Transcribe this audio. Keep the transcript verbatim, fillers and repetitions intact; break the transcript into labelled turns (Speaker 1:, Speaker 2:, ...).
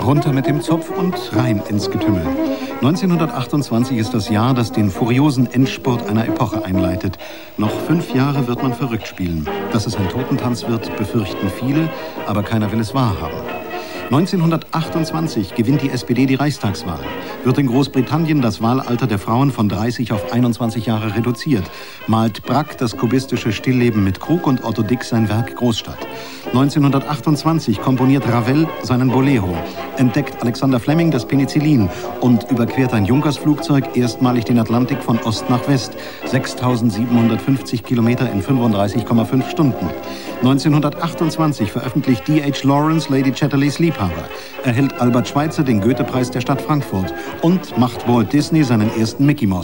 Speaker 1: Runter mit dem Zopf und rein ins Getümmel. neunzehnhundertachtundzwanzig ist das Jahr, das den furiosen Endspurt einer Epoche einleitet. Noch fünf Jahre wird man verrückt spielen. Dass es ein Totentanz wird, befürchten viele, aber keiner will es wahrhaben. neunzehnhundertachtundzwanzig gewinnt die S P D die Reichstagswahl. Wird in Großbritannien das Wahlalter der Frauen von dreißig auf einundzwanzig Jahre reduziert. Malt Braque das kubistische Stillleben mit Krug und Otto Dick sein Werk Großstadt. neunzehnhundertachtundzwanzig komponiert Ravel seinen Bolero, entdeckt Alexander Fleming das Penicillin und überquert ein Junkersflugzeug erstmalig den Atlantik von Ost nach West, sechstausendsiebenhundertfünfzig Kilometer in fünfunddreißig Komma fünf Stunden. neunzehnhundertachtundzwanzig veröffentlicht D H Lawrence Lady Chatterleys Liebhaber, erhält Albert Schweitzer den Goethe-Preis der Stadt Frankfurt und macht Walt Disney seinen ersten Mickey Mouse